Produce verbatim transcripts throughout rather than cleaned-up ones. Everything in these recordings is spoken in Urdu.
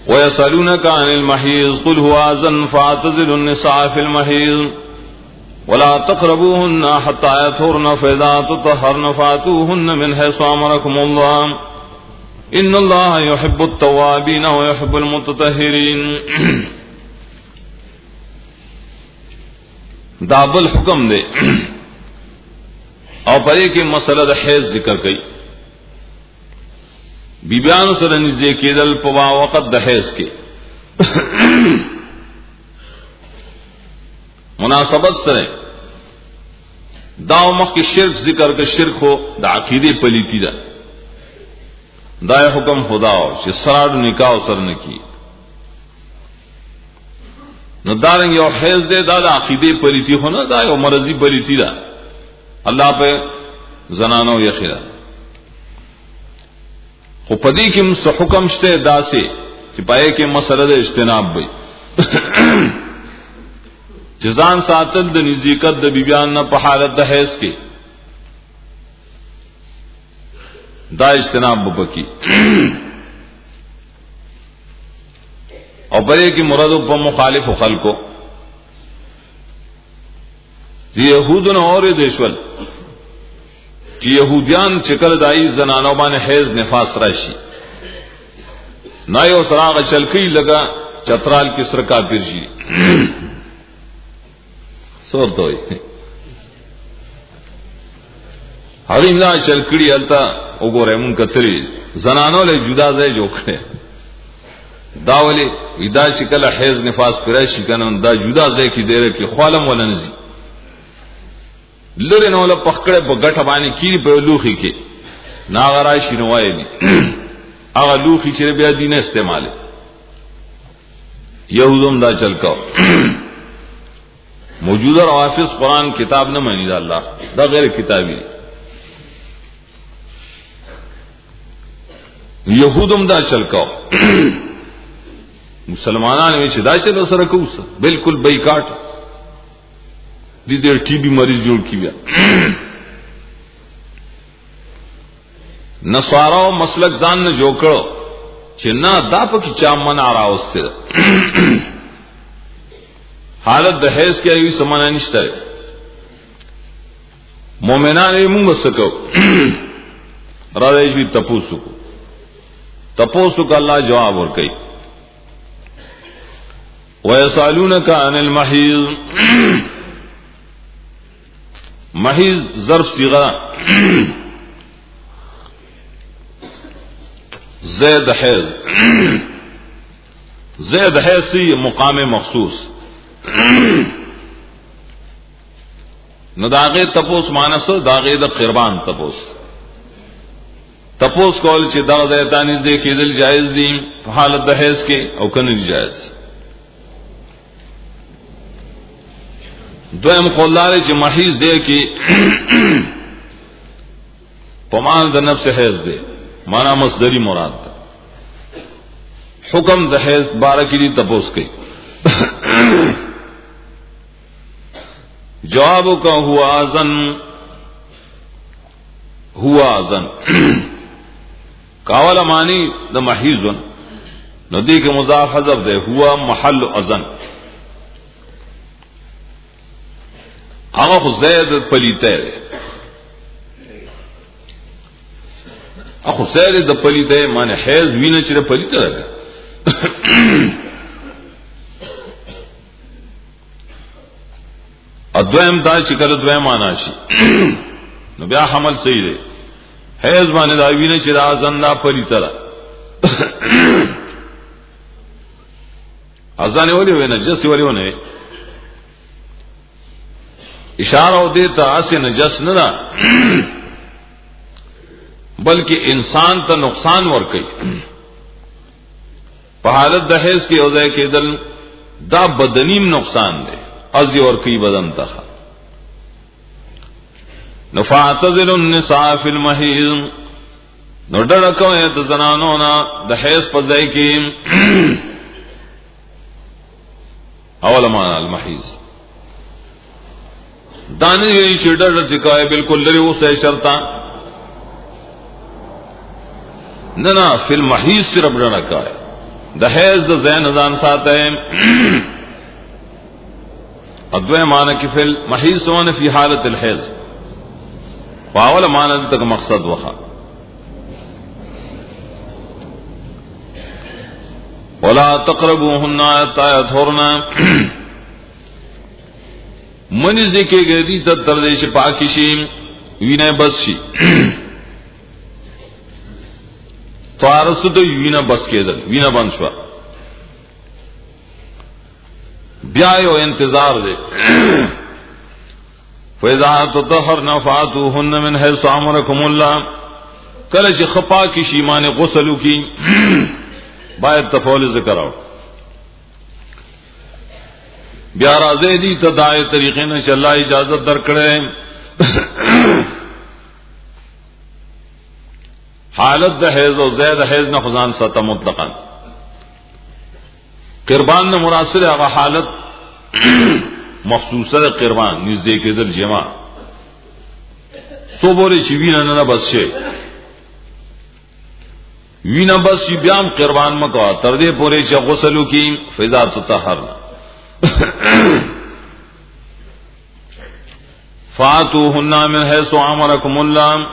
ويسألونك عن المحيض قل هو أذى فاعتزلوا النساء في المحيض ولا تقربوهن حتى يطهرن فإذا تطهرن فأتوهن من حيث أمركم الله إن الله يحب التوابين ويحب المتطهرين. دا بل حکم دے او پدې کې مسله د حیض ذکر کړي. بیبیانو سره نږدې کېدل په وخت د حیض کې مناسبت سره دا مخ کې شرک ذکر کې شرک هو د عقیدې پلیتی ده. دا حکم خدا او چې سراډ نکاح سره نه کی نو دارنګ یو حیض دے دا د عقیدې پلیتی خو نه دا یو مرضی پلیتی ده. الله په زنانو یې خیره خو پدې کې مس حکم شته داسې چې پای کې مسله د اجتناب وي جزان ساتل د نزدېکت د بیبیان نه په حالت د حیض کې دا اجتناب وبکی او پدې کې مراد په مخالف خلکو دی يهودون اور دیشول چې يهوديان چې کله دای زنانو باندې حیض نفاس راشي نه یو سراغ چلکی لگا چترال کی سر کافر شي سور دوی حریم لا چلکړي التا وګوره مون کتري زنانو له جدا ځای جوړ کړي داولي ودا چې کله حیض نفاس پرای شي کنه دا جدا ځای کې ډیره کې خالم ولنزي لره نو له پخکړه په غټه باندې کیږي په لوخي کې ناغرا شي نو وایي هغه لوخي چې بیا دین استعمال يهودم دا چل کا موجوده روافض قرآن کتاب نه مانی دا الله دا غیر کتابی يهودم دا چل کا مسلمانانو چې دا چل سره کوسه بالکل بایکاټ دې دې ټي بي مریض جوړ کیږي. نصارا مسلک ځان نه جوړ کړو چې نه دا پکې چا منع راوسته حالت د حیض کې ایوي سمانه نشته. مؤمنان یې موږ وسکو راځي چې تپوسو کو تپوسو کا الله جواب ورکړي. ويسالونك عن المحيض محیض ظرف صیغہ زید حیض زید حیض سی مقام مخصوص نو داغه تپوس مانس داغه د قربان تپوس تپوس کول چې دا د تانیز دې کېدل جایز دي په حالت د حیض کې او کنه جایز. دویم قولاره چې محیض دی کې پمان د نفس حیض دی معنا مصدری مراد ده. حکم د حیض بارکی دی تپوس کوي جواب کا ہوا اذن ہوا اذن کاول معنی د محیض ندی کے مضاف حذف دے ہوا محل اذن هغه زید پلیته اخو زید د پلیته معنی حیض وینه چې پلیته ده ادویم دا چې کله دویم معنا شي نو بیا حمل صحیح دی. حیض باندې دا وینه چې دا ځنه پلیته ده اذان ولي وینه جس ولي ونه اشارہ دیتا اسے نجس نہ دا بلکہ انسان تا نقصان ور کئی په حالت د حیض کې اوځي کې دل دا بدنیم نقصان دی ازي ور کئی بدن ته نفعتذل النساء فی المحیض نو ډډه کوي د زنانو نه د حیض په ځای کې اول معنا المحیض دانی گئی چیڈر چکائے بالکل لری اسے شرطا نہ فی المحیض صرف ڈر رکھا ہے د حیض د زین ځان ساته ادوه معنی کی فل محیض سونه فی حالت الحیض فاول معنی تک مقصد وخا ولا تقربوهن حتى يطهرن من ذکر گدی ته تر دې چې پاکی شي وینه بس شي فارسو ته وینه بس کېدل وینه بند شو بیا یو انتظار دی فاذا تطهرن فاتوهن من حيث امركم الله کله چې خپا کی شي معنی غسل کی باید تفول ذکر او بیا راځي دي ته دای طریقې نه چې الله اجازه درکړي حالت د حیض او زید حیض نه خدان ستا مطلقاً قربان نه مراسل هغه حالت مخصوصه قربان نږدې کېدل جما سو بوله چې وینه نه بس شي وینه بس شي بیا قربان مکو تر دې پورې چې غسل وکي فضا تطهر فاتوهن من حيث امركم الله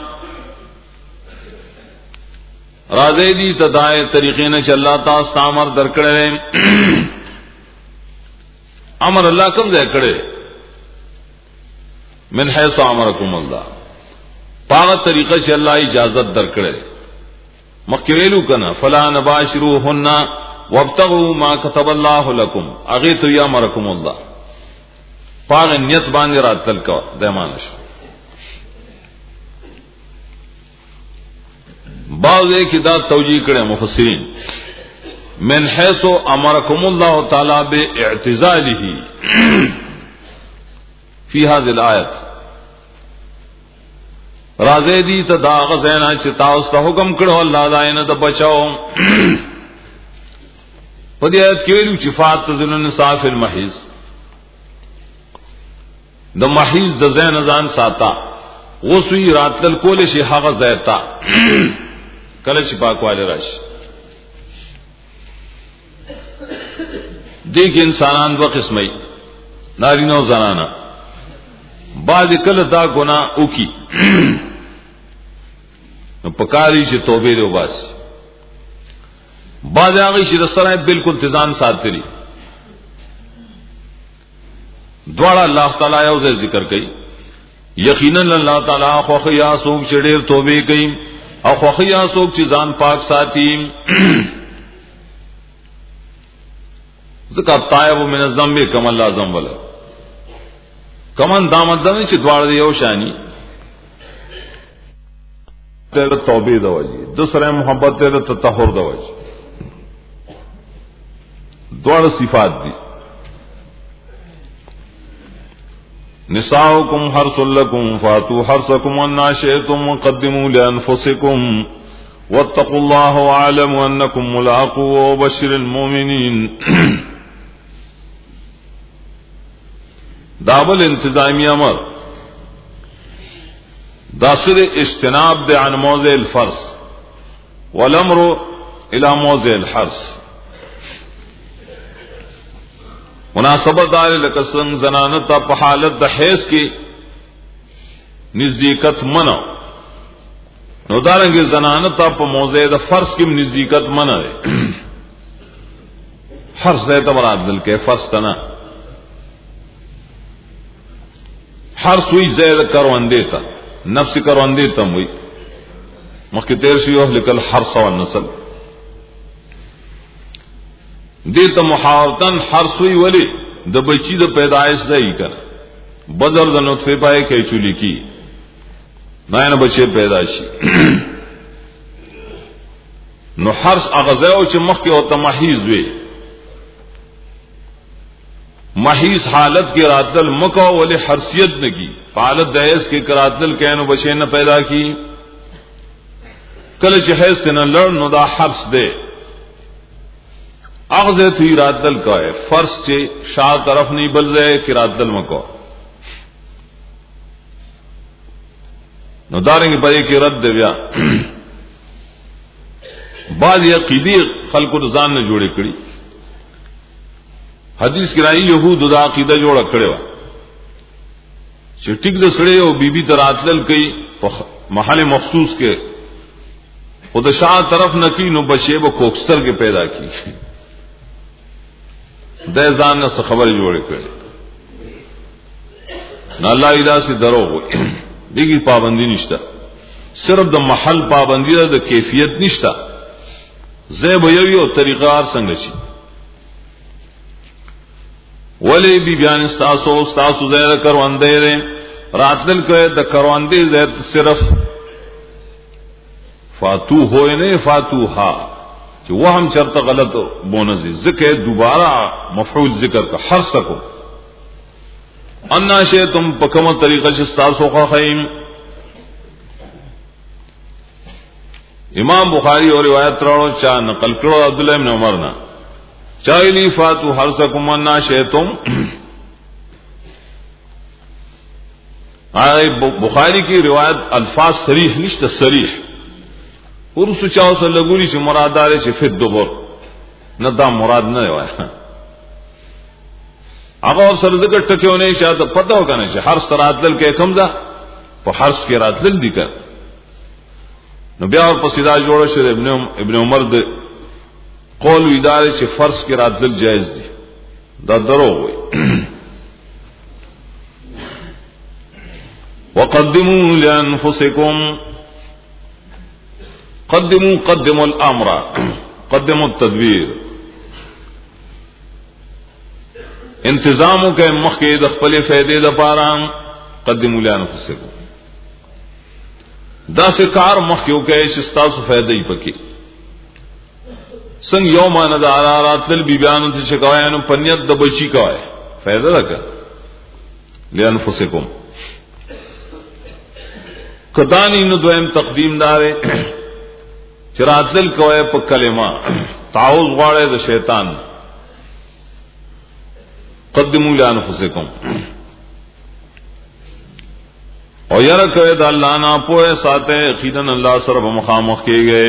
راځي دي تدای طریقې نه چې الله تاسو امر درکړي امر الله کوم ځای کړي من حيث امركم الله پاغه طریقه چې الله اجازه درکړي مخکې ویلو کنه فلا نباشروهن وابتغوا ما كتب الله لكم اغه تو یا امركم الله پاغه نیت باندې راتل کو دمانش بعض کی دا توجیہ کړي مفسرین من حيث امركم الله تعالی باعتزاله فی هذه الايه راځي دي ته دا غزینا چې تاسو ته حکم کړو الله دا نه د بچاو په دې آیت کې ویلو چې فاتذل النساء فی المحیض د محیض د زین ځان ساته غسوی راتل کول شي هغه زیتا کله چې پاکواله راشي دغه انسانان دوه قسمه نارینه او زنانه بعض کله دا ګناه وکي نو پکاري چې توبه لري وباسي بعض هغه چې سره بالکل تزان ساتري دواړه الله تعالی یو ځای ذکر کوي یقینا الله تعالی خو خیا سوق چې ډېر توبه کوي او خو خیا سوق چې ځان پاک ساتي ذکر تائب من الذنب کما الله ذنب ولا کمن دامن ځنه چې دواړه یو شانی ته توبه د وجه د سره محبت ته تطهر د وجه دواړه صفات دي نساؤکم حرث لکم فاتوا حرثکم وان شئتم وقدموا لانفسکم واتقوا الله واعلموا انکم ملاقوه وبشر المؤمنین دابل انتظامی امر داسر اجتناب دے عن موضع الفرض والامر الى موضع الحرث مناسبت دار لکسن زنانتا په حالت د حیض کې نزدېکت منو نو دارنګ زنانتا په موضع د فرض کې نزدېکت منو فرض دې ته مراد دل کې فرض تنا هر سوی زید کروندے تا نفس کروندے تا موی مخی تیر شیوہ لکل حرص و نسل دیتا محاورتن ہر سوی ولی د بچی د پیدائش دائی کر بدر د نطفے پائے کئی چولی کی نائن بچے پیدائشی نو حرص اغزیو چی مخی ہوتا محیز وی محیز حالت کی راتل مکو ولی حرصیت نہ کی حالت دہیز کی کراتل کہنو بچے نہ پیدا کی کل چہیز سے نہ لڑ نو دا حرص دے اغزے تھی راتل کا ہے فرض سے شاہ طرف نہیں بل رہے کہ راتل مکو نو داریں گے بھائی کی رد دیا بعض عقیدی خلق رضان نے جوڑے کړي حدیث کې راځي يهود دا عقیده جوړه کړې و چې ټیک د سړی او بیبي تراتل کوي په محل مخصوص کې خود شاه طرف نه کی نو بچي به کوکستر کې پیدا کی د ځان نه خبر جوړ کړي نه الله اذا سي درو وي دغه پابندي نشته صرف د محل پابندي ده د کیفیت نشته زه به یو یو طریقار څنګه شي ولی بی بیان استاسو استاسو زیر کرواندے رے راتلل کوئے دا کرواندے زیر صرف فاتو ہوئے نے فاتو ہا کہ وہ ہم چرتا غلط بونزی ذکر دوبارہ مفعول ذکر کا ہر سکو انا شے تم پکم طریقہ شستاسو کا خیم امام بخاری اور روایت راڑو چاہ نقل کرو عبداللہ بن عمر نا چاہلی فاتو حرسکم انا شئتم بخاری کی روایت الفاظ صریح نشت صریح ورسو چاہو سے لگولی چھ مراد دارے چھ فت دبر نہ دا مراد نہ ہے آقا اور سرزکر ٹکے ہونے چاہتا پتہ ہوگا نہیں چھ حرس راتلل کے کم دا پا حرس کے راتلل دی کر نو بیا اور پسیدہ جوڑا شد ابن, ابن عمر دے قول ادارے چھ فرض کے راتل جائز دی دا درو ہوئی وقدموا لانفسکم قدموا قدموا الامر قدموا التدبیر انتظاموں کے مخی دخپل فیدے دا پارا قدموا لانفسکم دا سے کار مخیو کے شستاسو فیدے ہی پکی سنگ یوم دا راتل بی بیانو تی شکوائنو پنیت دا بچی کوئے فیدہ لکا لانفسکم کدانی نو دویم تقدیم دارے چراتل کوئے پا کلمہ تعوذ غاڑے دا شیطان قدموا لانفسکم اور یرا کوئے دا اللہ نا پوئے ساتے اقیدن اللہ سر بمخامخ کیے گئے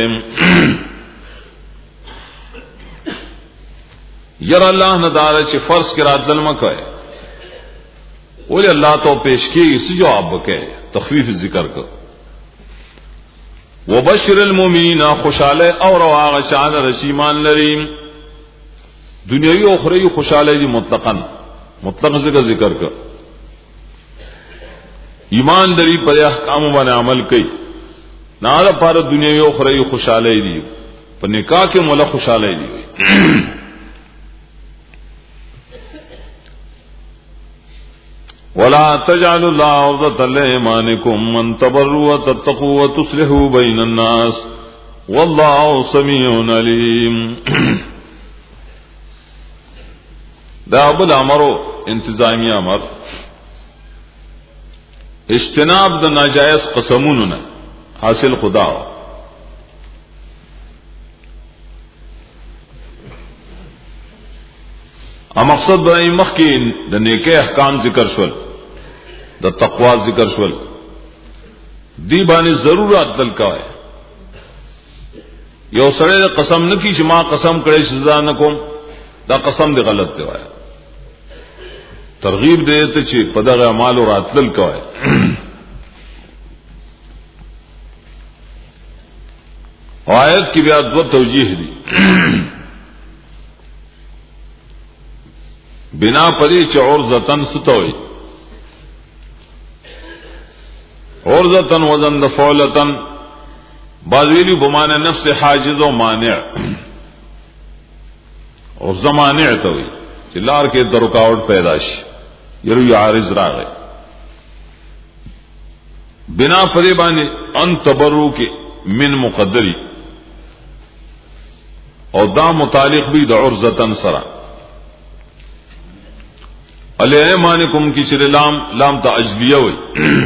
یر اللہ ندارے چھ فرض کے راتل مکوئے اولی اللہ تو پیش کی اسی جواب بکے تخفیف ذکر کر وبشر المؤمنین خوشالے اور واغ شان رشیمان لریم دنیاوی و اخروی خوشالے دی مطلقاً مطلق ذکر ذکر کر ایمان دری پر احکام بن عمل کئی نہ پار دنیاوی و اخروی خوشالے دی پر نکاح کے مولا خوشالے دی ولا تجعلوا الله عرضة لأيمانكم أن تبروا وتتقوا وتصلحوا بين الناس والله سميع عليم دا ابل امرو انتظامی امر اجتناب دا ناجائز قسمون حاصل خدا مقصد بنائی مخکین دا نیکے احکام ذکر شول دا تقوا ذکر شول دی بانی ضرورت دل کا ہے یو سڑے دا قسم نکی چھ ما قسم کرے سزا نکم دا قسم دی غلط دے ہے ترغیب دیتے چھ پدا غیر مال و راتلل کا ہے آیت کی بیاد دو توجیح دی بنا پری چ عرضتن ستوئی عرضتن وزن دفولتن بازویلی بمانے نفس حاجز و مانع اور زمانع توئی چلار کے درکاوٹ پیداش یروی عارض راغے بنا پری بانے ان تبرو کے من مقدری اور دا متعلق بھی دا عرضتن سرا علیہمانکم کی چر لام لام تا اجلیہ ہوئی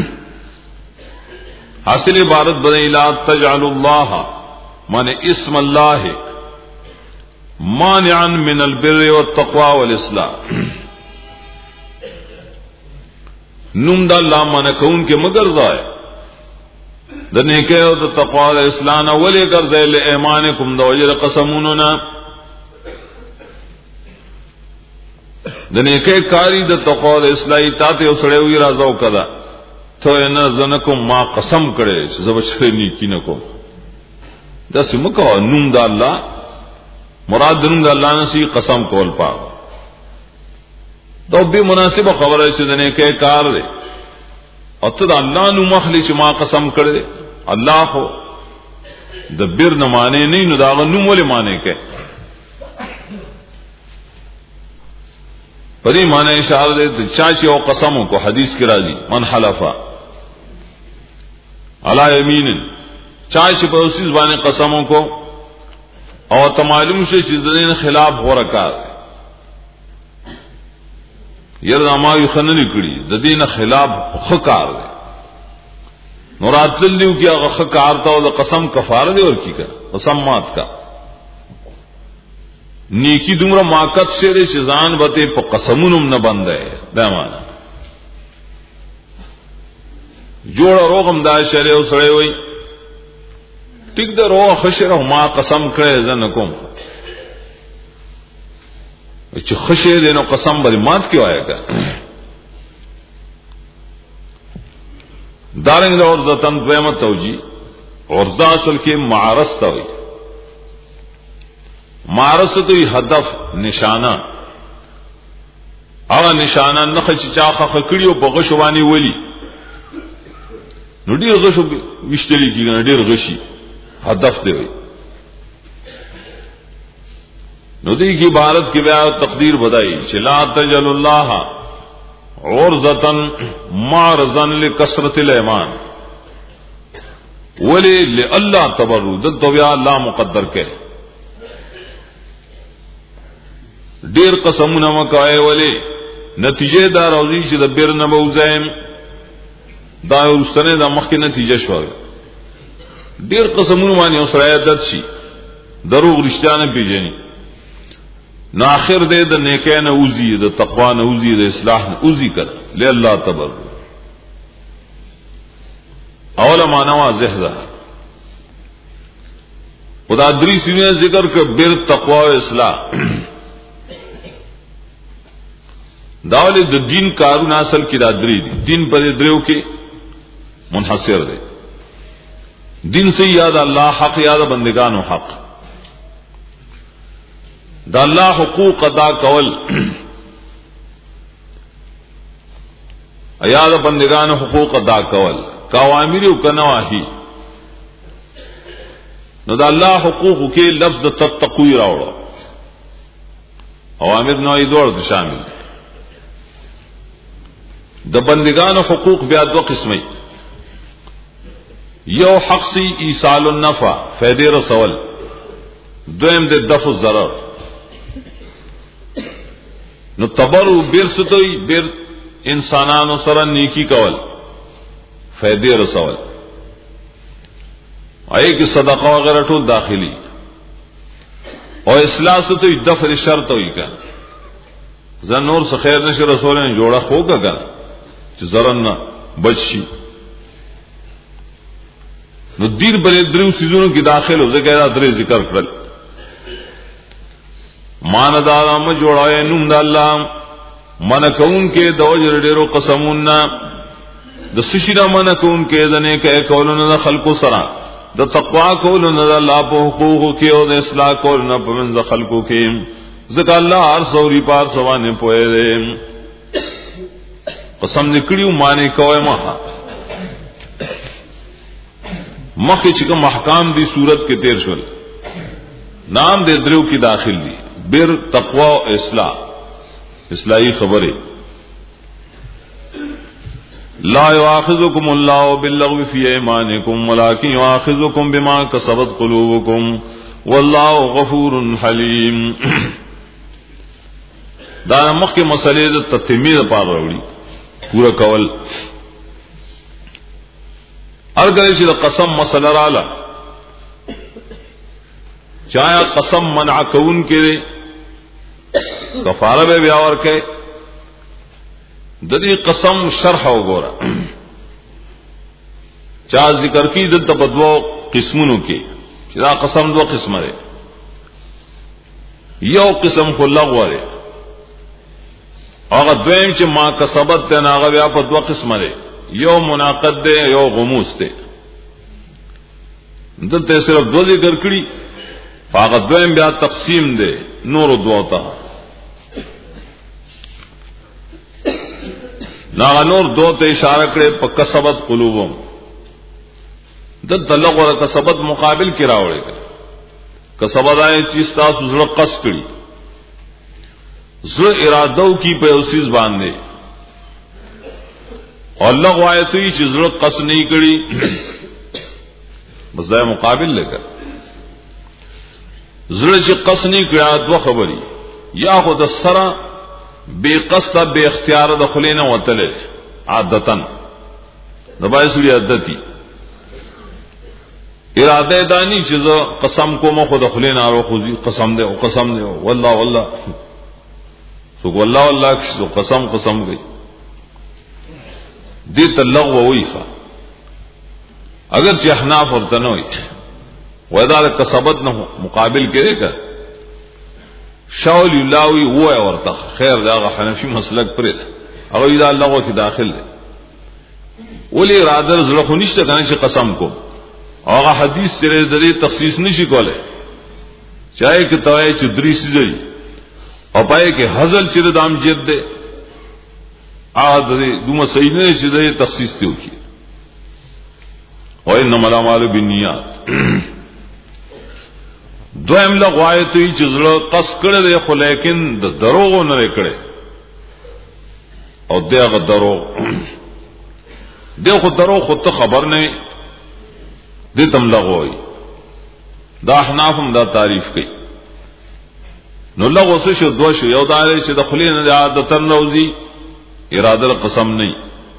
حاصل عبارت بنے لا تجعل اللہ مانے اسم اللہ مانعا من البر والتقوى والاصلاح نم دا اللہ مانے کون کے مگر ضائع د نیکه او د تقوا او اسلام ولې ګرځي له ایمانکم د وجر قسموننا د نیکه کاری د تقوا او اصلاحی تاته وسړی وی راځو کدا ته نه زنکم ما قسم کړي چې زبشری نیکی نکوم دا سمکو نوم د الله مراد نوم د الله نسی قسم کول پا دا به مناسبه خبره چې د نیکه کار دی او ته د الله نو مخلی چې ما قسم کړي الله خو د بیر نه معنی نه نو دا نو ولې معنی کې پدې معنی اشاره ده چې چا چې او قسمو کو حدیث کې راځي من حلفا علی یمین چا چې په اوسې باندې قسمو کو او ته معلوم شي چې د دین خلاف ورکار یره ما یو خننی کړي د دین خلاف خکار دی مراد لیو کې هغه خکار ته او د قسم کفاره دی ورکی کا قسم مات کا نیکی دومره ماقت شه چې ځان به په قسمونو نه بندای دا معنا جوړ روغم دا شری او سړی وای ټیک دا روغ خشره ما قسم کړی زنه کوم چې خشه دې نو قسم به مات کی وایګا دارنګ د ورځتن دویمه توجی ورځا اصل کې معرض ته وي معرض ته هدف نشانه هغه نشانه نه چې چاخه خکړیو په غشوانی ولی نو ډیر غشو وشتلی کیږي ډیر غشي هدف دی وي نو دی کی عبارت کی بیا تقدیر بدائی چې لا تجل الله عرضتن معرضن لکثرت الایمان ولی لله تبرد دو بیا الله مقدر کړي ډیر قسمونه مکای ولی نتیجه دا راځي چې د بیر نه موزایم دا ورستنه د مخکې نتیجه شو ډیر قسمونه باندې اوسره عادت شي دروغ رښتیا نه پیژني نو اخر دې د نیکه نه اوزي د تقوا نه اوزي د اصلاح نه اوزي کړ له الله تبارک اوله معنا واضح ده خدا درې سینې ذکر ک بیر تقوا او اصلاح داول د دین کارونه اصل کې دا درې دي دین پر درو کې منحصر دي دین سے یاد الله حق یاد بندگانو حق دا الله حقوق ادا کول ایاد بندگان حقوق ادا کول کاوامر او کنواهی نو دا الله حقوق کې لفظ تتقوی راوړو اوامر نو ای دوړ شامل د بندگان حقوق بیا دو قسمه یو حق سی ایصال النفع فائدې رسول دویم د دفع الضرر نو تبرو بیر ستوي بیر انسانانو سره نیکی کول فائدې رسول آئے کی صدقه وغیرہ ټول داخلي او اصلاح ستوي دفع شرط وي کا زه نور څه خیر نشي رسول نه جوړه خوګه کنه چې زرن نه بچي نو دیر بلې درو سيزونو کې داخل او زګیرا درې ذکر کړل مان دا ما جوړای نوم د الله من کون کې د وجر ډیرو قسمونه د سشیرا من کون کې د نه کې کولونه د خلقو سره د تقوا کولونه د الله په حقوقو کې او د اصلاح کولونه په منځ خلقو کې ځکه الله هر څوري پار سوانه پوي دي قسم نکړیو معنی کوي ما مخکې چې کوم احکام دي صورت کې تیر شول نام دې درو کې داخل دي بیر تقوا او اصلاح اصلاحی خبره لا يؤاخذكم الله باللغو في ايمانكم ولكن يؤاخذكم بما كسبت قلوبكم والله غفور حليم دا مخکې مسلې د تتمیه لپاره وروړي پورا کول ارګل چې د قسم مسله رااله چایا قسم منع کون کې کفاره به بیا ورکه د دې قسم شرح وګوره چا ذکر کی دلته په دوه قسمونو کې چې دا قسم دوه قسمه ده. یو قسم خو لغوه ده، هغه دویم چې ما کسبت ته هغه بیا په دوه قسمه ده، یو مناقض ده یو غموس ده. دلته صرف دوه ذکر کړي، هغه دویم بیا تقسیم ده نور دوه ته. نا نور دو ته اشاره کړي په کسبت قلوبهم، د تلغه کسبت مقابل کې راوړي. کسبت آئے چې تاسو زړه قص کړي، زړه ارادو کی په اوسیز باندې، الله غوايتي چې زړه قص نه کړي، بس دا مقابل لګا. زړه چې قص نه کړي دوه خبري، یا خود سره بے قصد بے اختیار دخلین وتلے عادتن دبای سوری عادتی اراده دانی چیز قسم کو مخ دخلین ارو خوزی قسم دے او قسم دے والله والله سو والله والله سو قسم قسم گئی دی تلغو ویخا. اگر چې احناف ورته نه وي وذال کسبت نه مقابل کړي کا شاول یلاوی هو ورته خیر دا حنفی مسلک پرې او اذا الله کې داخل دی ولی اراده زړه خو نشته کنه چې قسم کو. هغه حدیث سره د دې تخصیص نشي کوله، چاہے کې توای چې دریس دی او پای کې حزل چې د دام جد دی ا دې دومره صحیح نه چې د تخصیص دی وکي. او انما الاعمال بالنیات دویم لغوایتوی چې زړه قص کړی دی خو لیکن د دروغ نه کړی او دغه دروغ دغه دروغ خو ته خبر نه دي تم لغوي. دا احنافم دا تعریف کوي. نو لغو څه شو دوه شو، یو دا چې د خلین د عادت نوزي اراده قسم نه،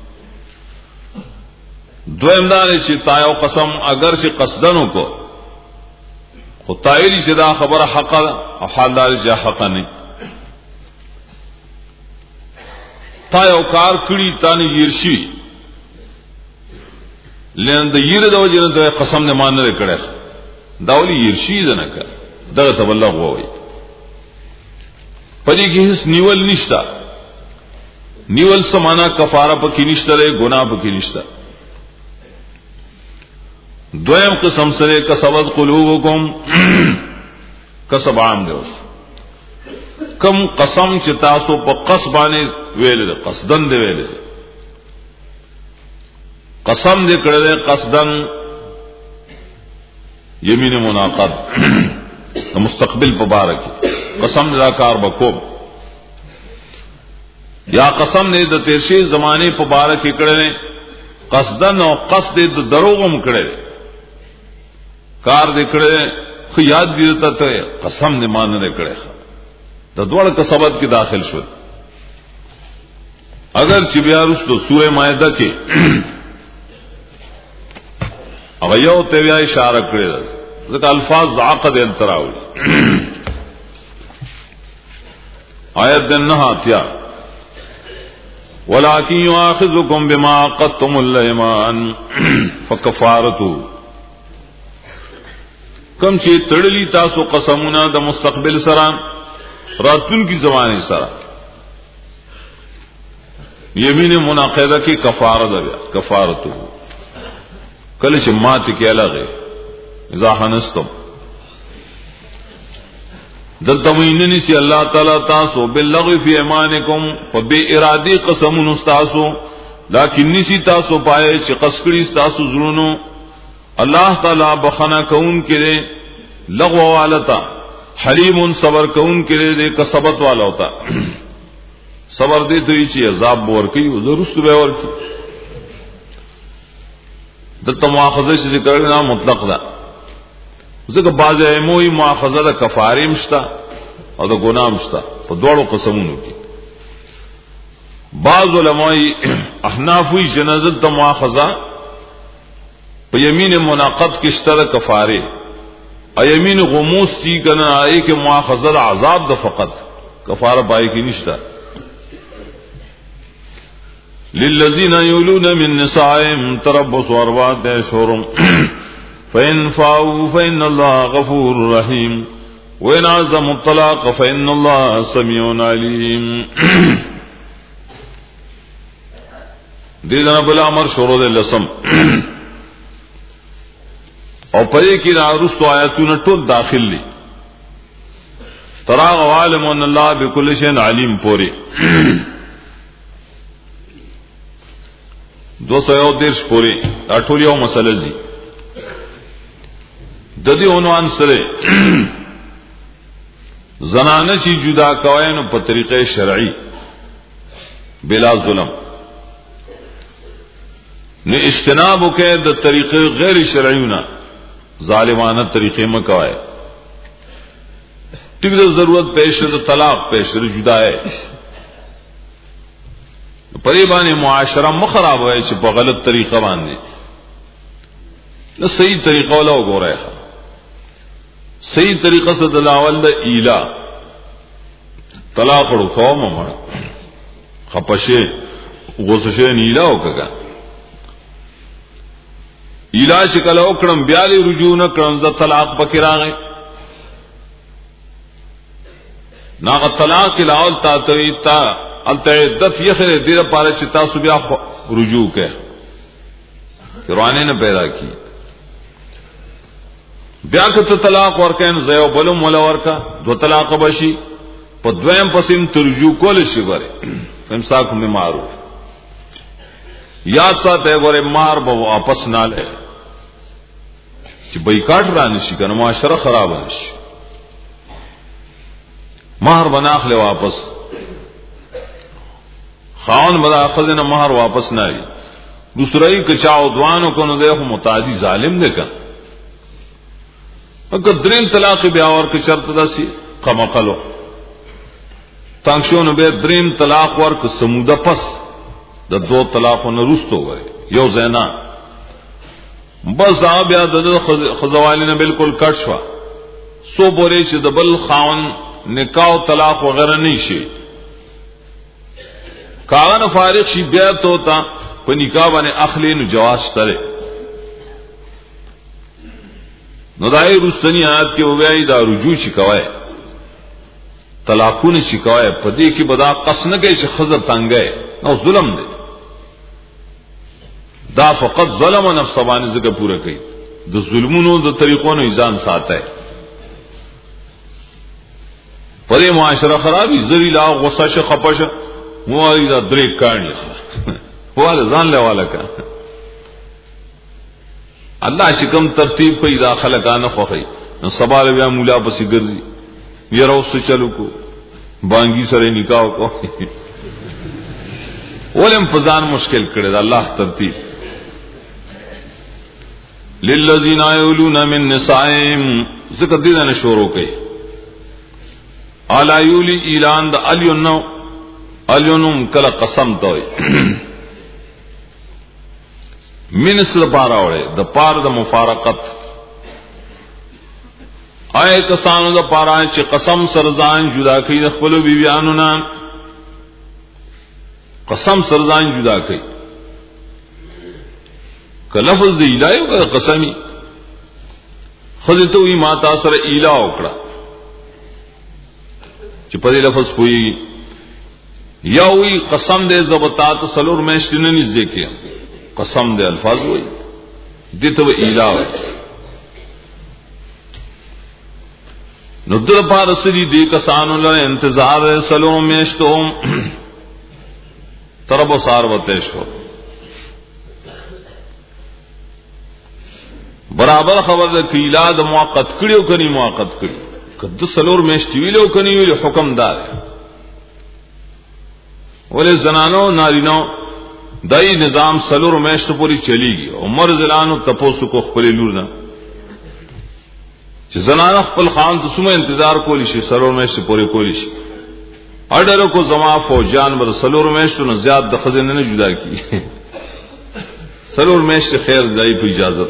دویم دا چې تایو قسم اگر چې قصدنو کو خو تایلی چې دا خبره حق او حال دار چې حق نه تا یو کار کړی تا نه یرشي لند یره د وجه نه قسم نه مان نه کړه دا ولي یرشي نه کړه دغه تبلغ وای. پدې کې هیڅ نیول نشتا، نیول سمانا کفاره پکې نشته له ګناه پکې نشته. دویم قسم سره کسبت قلوبکم کسب عام دی. کم قسم چې تاسو په قصبانه ویل قصدن دی ویل قسم دې کړل قصدن یمین مناقض مستقبل مبارک قسم دا کار بکوب یا قسم دې د تیرشي زمانه مبارک کړل قصدن او قصد دې دروغم کړل کار دې کړل خو یاد دې ته قسم دې مان نه کړل د دوړ کسبت کې داخل شو. اگر چې بیا رسو سورہ مائده کې او یو ته بیا اشاره کړی ځکه الفاظ عقد انتراوي آیت دنه اتیا ولکن یؤاخذکم بما عقدتم الايمان فکفارته کم چې تړلی تاسو قسمونه د مستقبل سره راتون کی زمانے سره یمین مناقضه کی کفاره ده کفارته کله چې مات کې الګه اذا حنستم دلته ویننی چې الله تعالی تاسو باللغو فی ایمانکم وبارادی قسم نستاسو لکن نسی تاسو پائے چې قسکړی تاسو زړونو الله تعالی بخنا کون کړي لغو والتا حلیم صبر کون کړي دې کسبت والا ہوتا صبر دې دوی چې عذاب ورکی او درست به ورکی. دته مؤاخذه چې ذکر نه مطلق ده ځکه بعض ایموي مؤاخذه د کفاره مشتا او د ګناه مشتا په دوړو قسمونو کې. بعض علماء احناف وی جنازت د مؤاخذه په یمین مناقض کې شته کفاره او یمین غموس تی کنه آئی کہ مؤاخذہ عذاب د فقط کفاره پای کی نشتا. للذین یولون من نسائهم تربص اربعة اشهر فإن فاؤوا فإن الله غفور رحیم وإن عزموا الطلاق فإن الله سميع علیم. دیدنا بلا امر شروع دے لسم او پدې کې راستو آیاتونه ټول داخل دي. تراغ عالم ان الله بكل شيء علیم پوری دو سو یو دیرش پوری دا ټول یو مسله دي. د دې عنوان سره زنانه چې جدا کوي نو په طریقې شرعي بلا ظلم، نو اجتناب وکړه د طریقې غیر شرعیونه ظالمانه طریقې مکوای. ټیک د ضرورت پیش د طلاق پیش د جدای پرې باندې معاشره مخرب وای چې په غلط طریقه باندې نو صحیح طریقه ولا وګورای. صحیح طریقه سره د لاول د ایلا طلاق ورو کوم ما خپشه غوسه نیلا وکړه ایلا شکل وکړم بیا له رجوع نه کړم ز طلاق پکې راغی. ناغه طلاق الاول تا توی تا التعدت یخره دې لپاره چې تاسو بیا رجوع کړئ قرآن نه پیدا کی. بیا که طلاق ورکین زیو بلم ولا ورکا دو طلاق بشي په دویم پسیم ترجو کول شي غره امساک می معروف یاد ساته غره مار به واپس نه لې چې بایکاټ را نشي کنه معاشره خراب نشي. مہر بناخله واپس خاون بدا خزنه مہر واپس نه لې دوسرای کچاو دوانو کو نو ده متعدی ظالم ده کنه. اگر درین طلاق بیا اور کی شرط دسی قمقلو تانکشون به درین طلاق ور کو سموده پس د دو طلاقو نه رستو وای یو زینا بس بیا د خزوالینه بالکل کټ شو سو بورې چې د بل خاون نکاح طلاق وغیرہ نشي کاغه فارغ شي بیا تو تا په نکاح باندې اخلي نو جواز تره. نو دای رستنی آیات کې وایي دا رجوع شکوای طلاقونه شکوای په دې کې بدا قسنه کې چې خزر تنګي نو ظلم دی. دا فقط ظلم او نفس باندې ځکه پوره کوي د ظلمونو د طریقو نه ځان ساتي. پرې معاشره خرابي ذلیلا غصه ش خپشه مواري دا درې کاڼي واله ځان له والا کا الله شکم ترتیب پیدا خلقانه خوخی نو سبال بیا مولا پسې ګرځي یره اوس چلو کو بانګي سره نکاح کو ولم فزان مشکل کړي دا الله ترتیب. للذین یولون من نسائهم ذکر دې نه شروع کړي الا یولی اعلان د الیونو الیونم کله قسم دوی من سره پاراوړي د پار د مفارقت آی کسانو د پارا چې قسم سرزان جدا کوي د خپل بیبيانو نه قسم سرزان جدا کوي که لفظ د الهي او قسمی خذ ته وی ما تا سره الہ وکړه چې په دې لفظ کوي یووی قسم دې زبطات سلور مېشتنه نږدې کې قسم دے الفاظ ہوئی دیتا و ایلا ہوئی ندر پارسلی دی کسانو لر انتظار سلو میشتوم ترب و سار و تیشو برابر خبر دا کہ ایلا دا موقت کریو کنی موقت کریو کد سلور میشتی ویلو کنی ویلو حکم دار ولی زنانو نارینو دای نظام سلور میشت پوری چلی گی. عمر زلانو تپوسو کو خپل لور نه چې زنانه خپل خان ته سمه انتظار کولی شي سلور میشت پوری کولی شي اډر کو زما فوجان بر سلور میشت نه زیات د خزینه نه جدا کی سلور میشت خیر دای په اجازه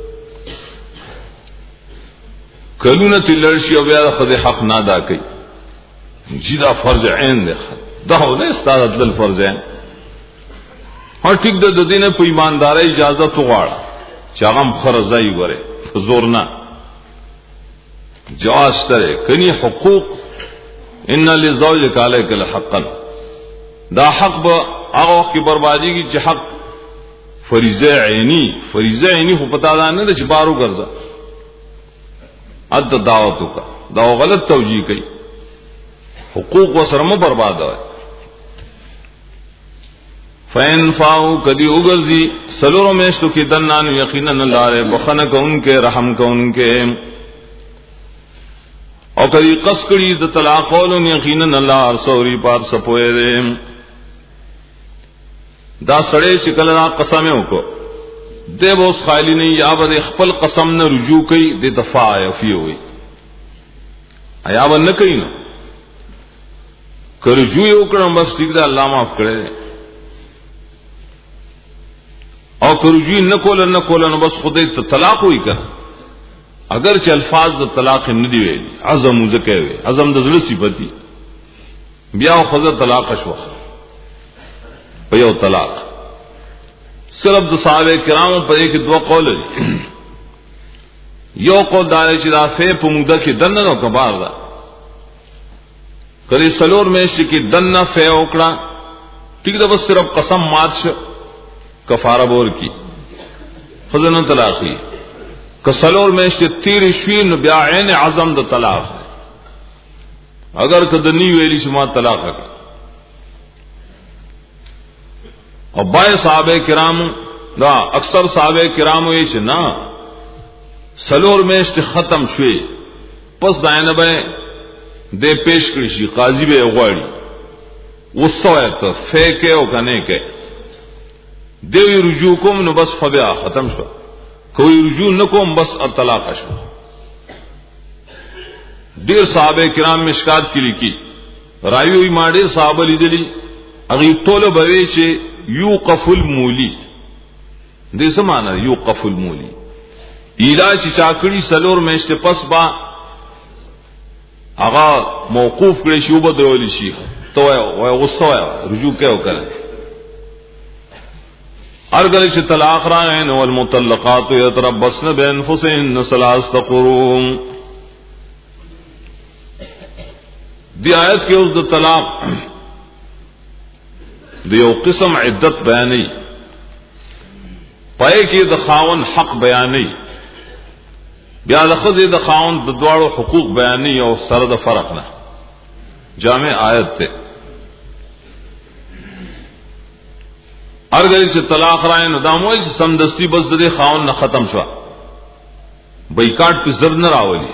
کلونه تلرشی او بیا خدای حق نه ادا کوي جدا فرض عین ده دا نه استاد دل فرض عین اور ٹھیک د دینه په ایمانداري اجازه تو غواړه چې هغه فرضای غره زور نه جواز ترې کني حقوق ان للزوج عليك الحقا دا حق به هغه وخت بربادي کی چې حق فریضه عینی فریضه عینی خو پتا ده نه چې بارو ګرځا اد دعوتو کا دا غلط توجیه کوي حقوق وسره مو برباد وای فین فاو کدی وګرځي سلورو میشتو کې دنان یقینا الله ر بخنه کوونکې رحم کوونکې او کدی قص کړي د طلاق قولون یقینا الله ارسوري پات سپوي دې دا سړی چې کله قسم وکړو دیو اوس خالی نه یا به خپل قسم نه رجوع کوي د دفاع یفي وي ایا و نه کوي نو که رجوع وکړم بس ټیک ده الله معاف کړي او که رجوع نه کول نه کول نو بس خدای ته طلاق وي کنه اگر چې الفاظ د طلاق نه دی ویلي عزم زکه وي عزم د زړه صفت دي بیا خو طلاق شو په یو طلاق صرف د صحابه کرامو په کې دوه قول دي یو قول دا چې دا فه په موده کې دنه نو کبار ده کله سلور مېشت کې دنه فه وکړه ټیک ده بس صرف قسم مات ش کفاره بور کی خزنه طلاقی کسلور مېشت تیر شوی نو بیا عین عزم د طلاق اگر کدنی ویلی شما طلاق کړ او بای صحابه کرام دا اکثر صحابه کرام یې چې نا سلور میشت ختم شوي پس زینب دې پیش کړی شي قاضي به غواړي وسوه ته فیکه او کنه کې دوی رجوع کوم نو بس فبیا ختم شو کوئی رجوع نکوم بس طلاق شو ډیر صحابه کرام مشکات کلی کی راوی ما ډیر صحابه لیدلی هغه ټول به وی چې یوقف المولی دې سمانه یوقف المولی علاج چاکړي سلور میشت پس با هغه موقوف کړي شی وبدرول شي تو وای غصه رجوع کوي وکړه ارګل چې طلاق راغین او المطلقات يتربصن بانفسهن ثلاث قروء دی آیت کې اوس د طلاق دیو قسم عدت بیانی پای کې د خاون حق بیانی بیا د خځې د خاون د دواړو حقوق بیانی او سره د فرق نه جامع آیت ته ارګل چې طلاق راي نو داموي چې سمدستي بس د خاون نه ختم شو بایکاټ په زر نه راولي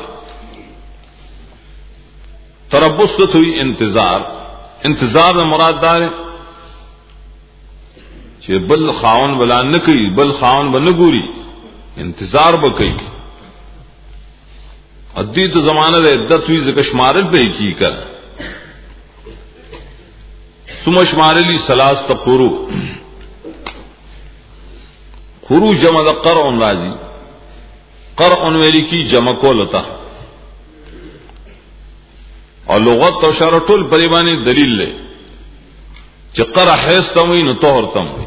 تربص ته وی انتظار انتظار مراد دار چې بل خاون ولا نه کوي بل خاون به نه ګوري انتظار به کوي ادي ته زمانه د عدت وی ځکه شمارل به کی کړ ثم شمارلی ثلاث تقرو خروج جمع د قرء راضی قرء ویل کی جمع کولتا او لغت او شرع ټول پریبانی دلیل لے چې قرء حیث تموی نو طهر تموی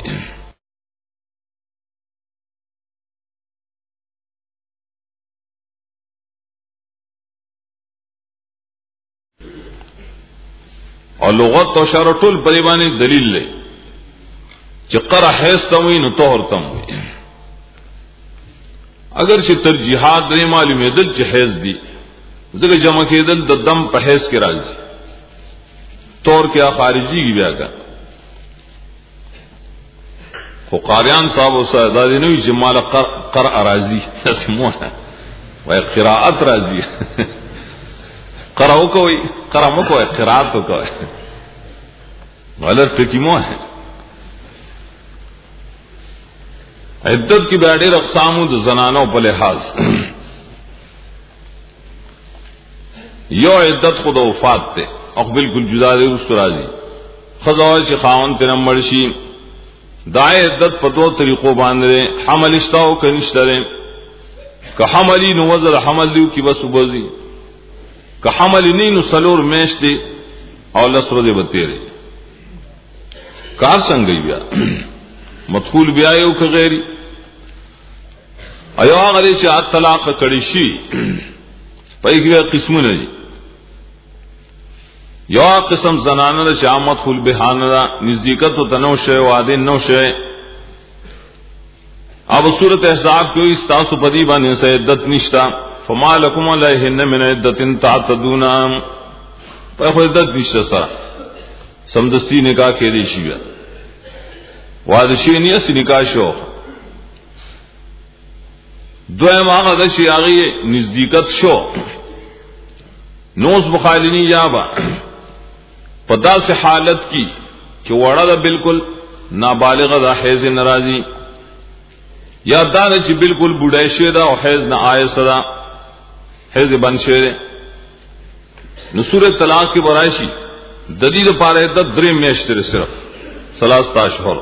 او لغت او شرع ټول پریبانی دلیل لے چې قرء حیث تموی نو طهر تموی اگر چې ترجیحات درې معلومه دل چې حیض دي زګه جمع کېدل د دم په حیض کې راځي طور کې خارجي بیا کا خو قاریان صاحب او ساده نه وي چې مال قرء راځي اسموه وای قراءت راځي قرأ کوي قرأ مو کوي قراءت کوي ولر ټکیمو عدت کی بیاډیر اقسام د زنانو په لحاظ یو عدت خود وفات ته او بالکل جدا دی رسول راځي خزاوی چې خاون ته نمبر شي دا عدت په دوه طریقو باندې حمل اشتاو کنيشتره که حملی نو وزر حمل دیو کی بس وبزي که حمل نی نو سلور میشتي او لسرو دی بتیری کار څنګه بیا مدخول بیا یو که غیری ایو هغه چې طلاق کړي شي پای کې قسمونه دي یو قسم زنانه چې مدخول بهانه نزدېکت او تنو شی واده نو شی اب صورت احزاب کوئی استاسو پدی باندې سے عدت نشتا فما لكم علیہن من عدت تعتدون په عدت نشتا سره سمدستی نکاح کې دی شي واده شي نه اسی نکاح شو دویم هغه د شي هغه نزدېکت شو نوز مخالنی یابا پدا سے حالت کی چې وړه ده بالکل نابالغ ده حیض ناراضی یا دا چې بالکل بوډای شه دا او حیض نه آئے صدا حیض بن شه نو سورۃ طلاق کی برائشی د دې لپاره د درې میاشتې صرف ثلاثه اشهر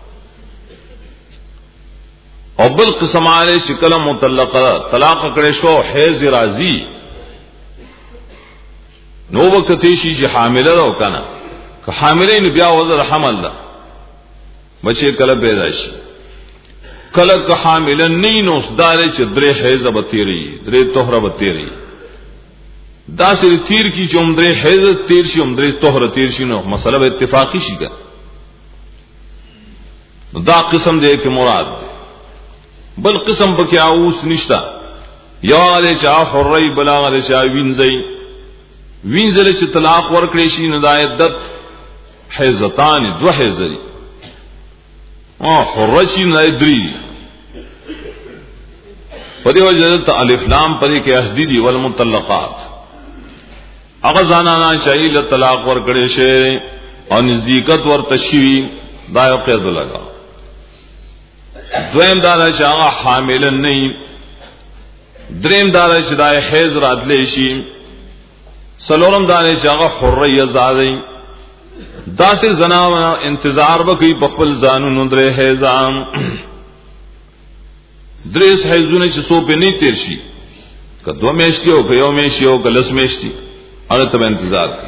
او بل قسم علی شکل مطلقه طلاق کړي شو حیض راضی نو وخت شي چې حامله ده وکنه که حامله نه بیا وزر حمل ده بچي کله پیدا شي کله که حامله نه نو دار چې درې حیض به تیری درې طهره به تیری دا سری تیر کی چې عمره حیض تیر شي عمره طهره تیر شي نو مسله به اتفاقی شي ګر دا قسم دې کې مراد ده بل قسم پکې اوس نشتا یا له چا حری بلاغ له چا وینځي وینځل چې طلاق ورکړي شي نو د عدت حیضتان دو حیضري او حرشی نه دري په دې وجه ته الف لام پرې کې احدیدی والمطلقات هغه زنانه چې له طلاق ورکړي شي او نزدېکت ورته شي دا یو قید لگا دویم دا چې هغه حامل نه دریم دا چې دا حیض راتلې شي سلورم دا چې هغه حریه زادي دا سه زناونه انتظار وکي په خپل ځانونو درې حیضام درې حیضونه چې سو په نه تیر شي کدو میشتي او کيو میشي او کلس میشتي هغه ته انتظار کوي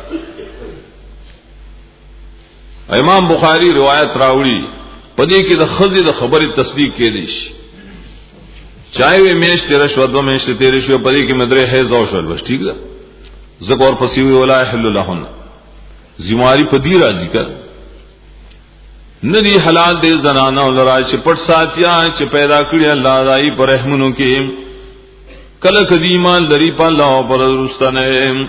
امام بخاری روایت راوړي پدې کې د خزي د خبرې تصدیق کې دي شي چاوي میش تیر شو دو میش تیر شو پدې کې مدري حیض او شول بس ٹھیک ده زکور پسیوی ولا حل لهن زماری پدی راضی کر ندی حلال دے زنانہ ولرا چې پټ ساتیا چې پیدا کړی الله دای پر رحمونو کې کله قدیمان لري په الله پر رستنه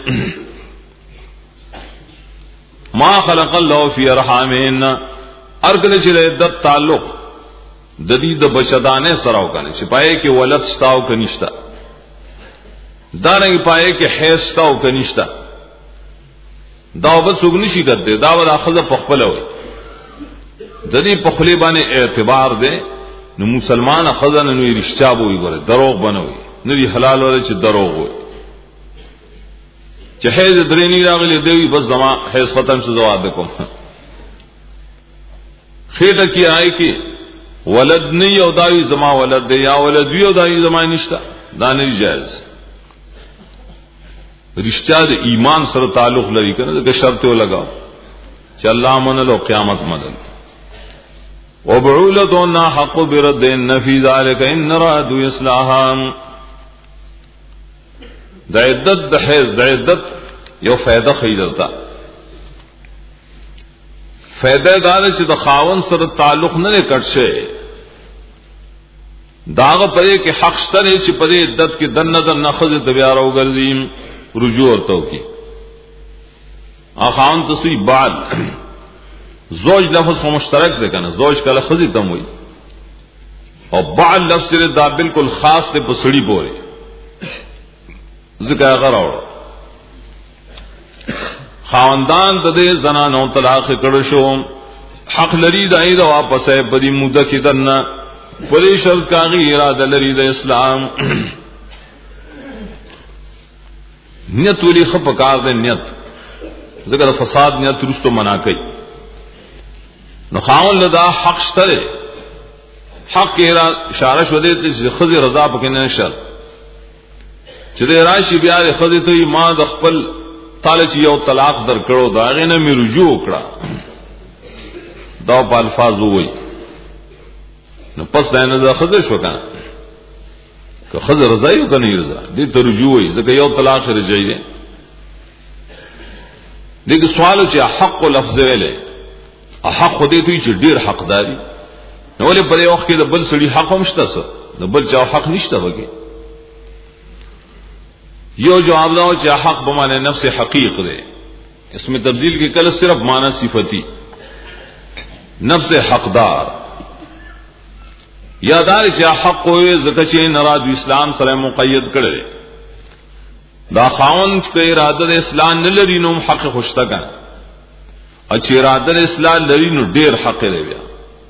ما خلق الله فی ارحامهن ارګل چې عدت تعلق د دې د بشدانه سره وکنه چې پای کې ولد ستاو کنيشتا دارنګ پای کې حیض ستاو کنيشتا دا وبد څوک نشي کړي دا ول اخذ په خپل وي د دې په خلی باندې اعتبار دی نو مسلمان اخذ نه نو رښتیا وي ګره دروغ بنوي نو دی حلال ولا چې دروغ وي چې حیض درې نه راغلي دی بس زما حیض ختم شو جواب کوم خېټه کې آی کې ولد نه یو داوی زما ولد دی یا ولد یو داوی زما نشتا دا نه جایز رشتہ د ایمان سره تعلق لري کنه د شرط ولګاو چې الله من له قیامت مدد وبعولتنا حق برد النفي ذلك ان رادوا اصلاحا د عدت د حیض د عدت یو فائدہ خیرتا فائدہ دا چې د خاون سره تعلق نه کټ شي داغه پرې کې حق شته چې پرې عدت کې دن نظر نخذ ته بیا راوګرځي رجوع ورته کی اخوان تصوی بعد زوج لفظ خو مشترک ده کنه زوج کله خذی تم وي او بعد لفظ دا بالکل خاص ته پسړی پوره ذکر غراوړ خاوندان د دې زنانو طلاق کړو شو حق لري دای دا واپس په دې موده کې دنه پرې شرط کاغی اراده لري د اسلام نیت ولی خپ کار دے نیت ذکر فساد نیت رستو منا کوي نو خاون لدا حق شته حق کې اشاره شو دې چې خزي رضا پکې نه شر چې دې راشي بیا دې خزي ته ما د خپل تعالی چې یو طلاق در کړو دا غنه مې رجوع کړه دا په الفاظ وای نو پس نه د خزر شو کنه که خزر رضای کنه یوزا دې ترجوی ځکه یو طلاق رجعي دی دغه سوال چې حق لفظ ویلې حق دې ته چې ډیر حقداري نو ولې په یو وخت کې د بل سړي حق هم شته څه د بل چا حق نشته وګي یو جواب لاو چې حق به معنی نفس حقیق دی اسم تبدیل کې کله صرف معنی صفتی نفس حقدار یادار چې حق وي زکه چې نراد اسلام سره مقید کړي دا خاون چې اراده د اسلام نه لري نو حق خوشته کنه او چې اراده د اسلام لري نو ډیر حق دی بیا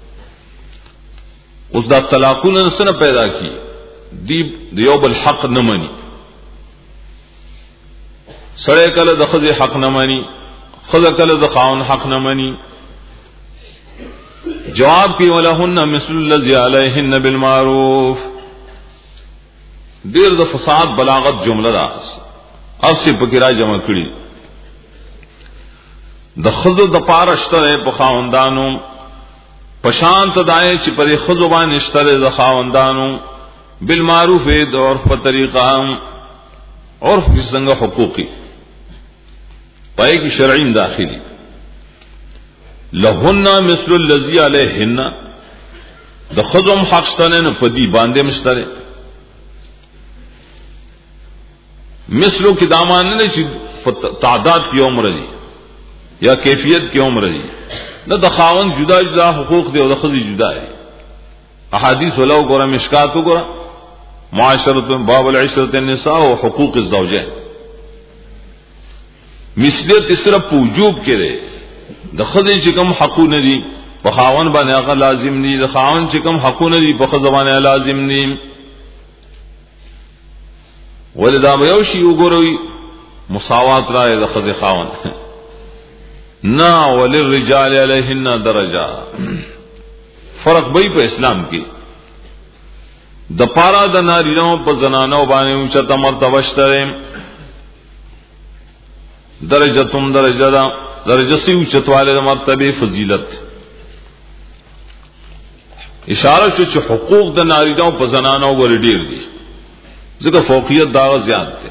اوس دا طلاقونه سره پیدا کی دی یو بل حق نه مانی سره کله د خځه حق نه مانی خځه کله د خاون حق نه مانی جواب کی ولهن مثل الذي عليهن بالمعروف ډیر د فساد بلاغت جمله ده اصل په کې را جمع کړي د خذو د پارشتره په خاوندانو پشانت دای چې په خذو باندې شتره د خاوندانو بالمعروف د عرف په طریقه عرف څنګه حقوقي پای کې شرعي داخلي لهن مثل الذي عليهن د خذم حق شتنه نه پدی باندې مشتره مثلو کی دامان نه چې تعداد کی عمر دی یا کیفیت کی عمر دی نه د خاوند جدا جدا حقوق دی او د خځې جدا دی احادیث ولو ګره مشکات وګره معاشره باب العشره النساء او حقوق الزوجين مثلیت صرف وجوب کړي د خځې چې کوم حقونه دي په خاوند باندې هغه لازم دي د خاوند چې کوم حقونه دي په خځه باندې لازم دي ولدا یو شی وګوروي مساوات راځي د خځې خاوند نا وللرجال علیهن درجه فرق به په اسلام کې د پارا د نارینو په زنانو باندې اوچته مرتبه شته درجه تم درجه دا درجه سی اوچتواله د مرتبه فضیلت اشاره شو چې حقوق د نارینو په زنانو ور ډیر دي ځکه فوقیت دا زیات ده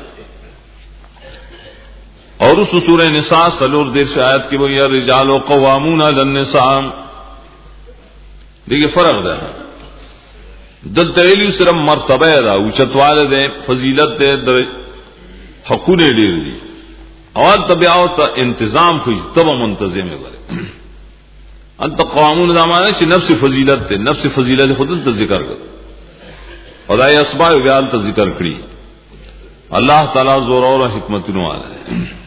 اور اس سورہ نساء سلور دیر سے آیت کی وہ یا رجال قوامون علی النساء دیکھیں فرق ده دل تعالی صرف مرتبه دا اوچتواله ده فضیلت ده حقونه ډیر دي اور تبعو ته انتظام کوي تبع منتظم وي انت قوامون زمانه چې نفس فضیلت ده نفس فضیلت خود ته ذکر کړ خدای اسباب بیان ته ذکر کړی الله تعالی زور او حکمت نو واله